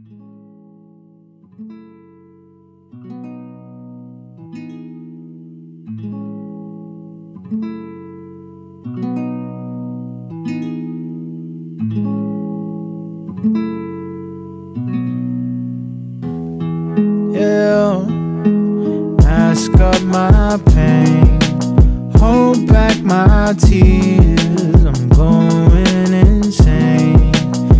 Yeah, mask up my pain, hold back my tears. I'm going insane.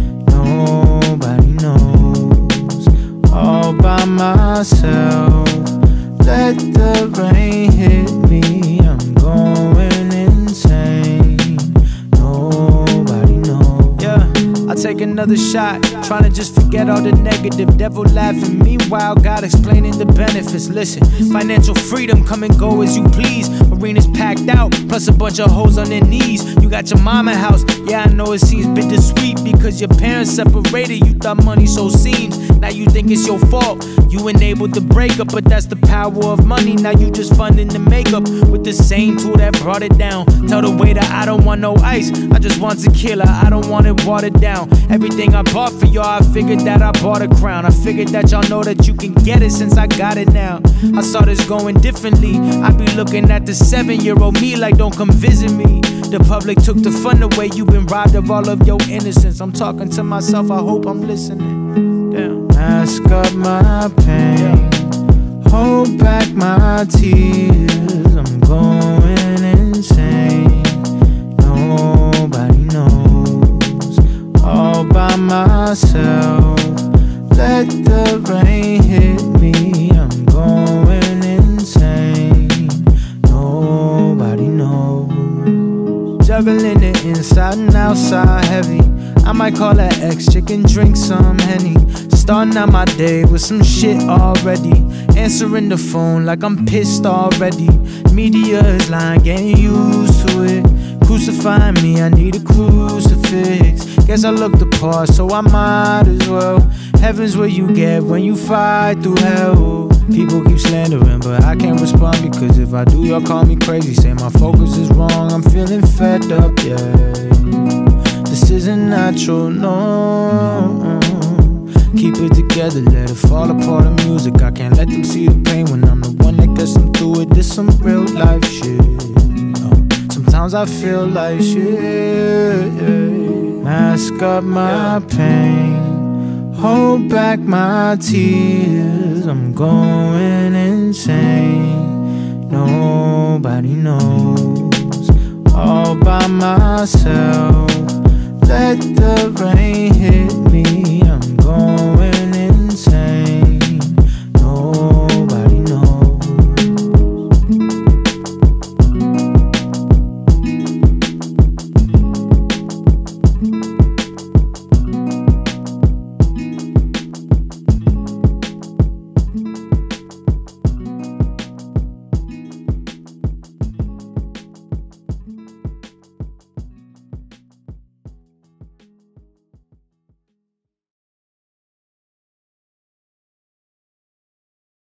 Nobody knows. All by myself. Let the rain hit me. I'm going insane. Nobody knows. Yeah, I'll take another shot, trying to just forget all the negative. Devil laughing, meanwhile God explaining the benefits. Listen, financial freedom, come and go as you please. Arenas packed out, plus a bunch of hoes on their knees. You got your mama house, yeah I know it seems bittersweet, because your parents separated, you thought money so seems. Now you think it's your fault, you enabled the breakup, but that's the power of money. Now you just funding the makeup with the same tool that brought it down. Tell the waiter I don't want no ice, I just want tequila, I don't want it watered down. Everything I bought for y'all, I figured that I bought a crown. I figured that y'all know that you can get it since I got it now. I saw this going differently, I be looking at the 7-year-old me like don't come visit me. The public took the fun away, you been robbed of all of your innocence. I'm talking to myself, I hope I'm listening. Damn. Mask up my pain, hold back my tears. I'm going insane. Nobody knows. All by myself. Let the rain hit me. I'm going insane. Nobody knows. Juggling it inside and outside heavy. I might call that ex-chick and drink some Henny. Starting out my day with some shit already. Answering the phone like I'm pissed already. Media is lying, getting used to it. Crucifying me, I need a crucifix. Guess I look the part, so I might as well. Heaven's where you get when you fight through hell. People keep slandering, but I can't respond, because if I do, y'all call me crazy. Say my focus is wrong, I'm feeling fed up, yeah. This isn't natural, no. Keep it together, let it fall apart in music. I can't let them see the pain when I'm the one that gets them through it. This some real life shit. Sometimes I feel like shit. Mask up my pain, hold back my tears. I'm going insane. Nobody knows. All by myself. Let the rain hit me.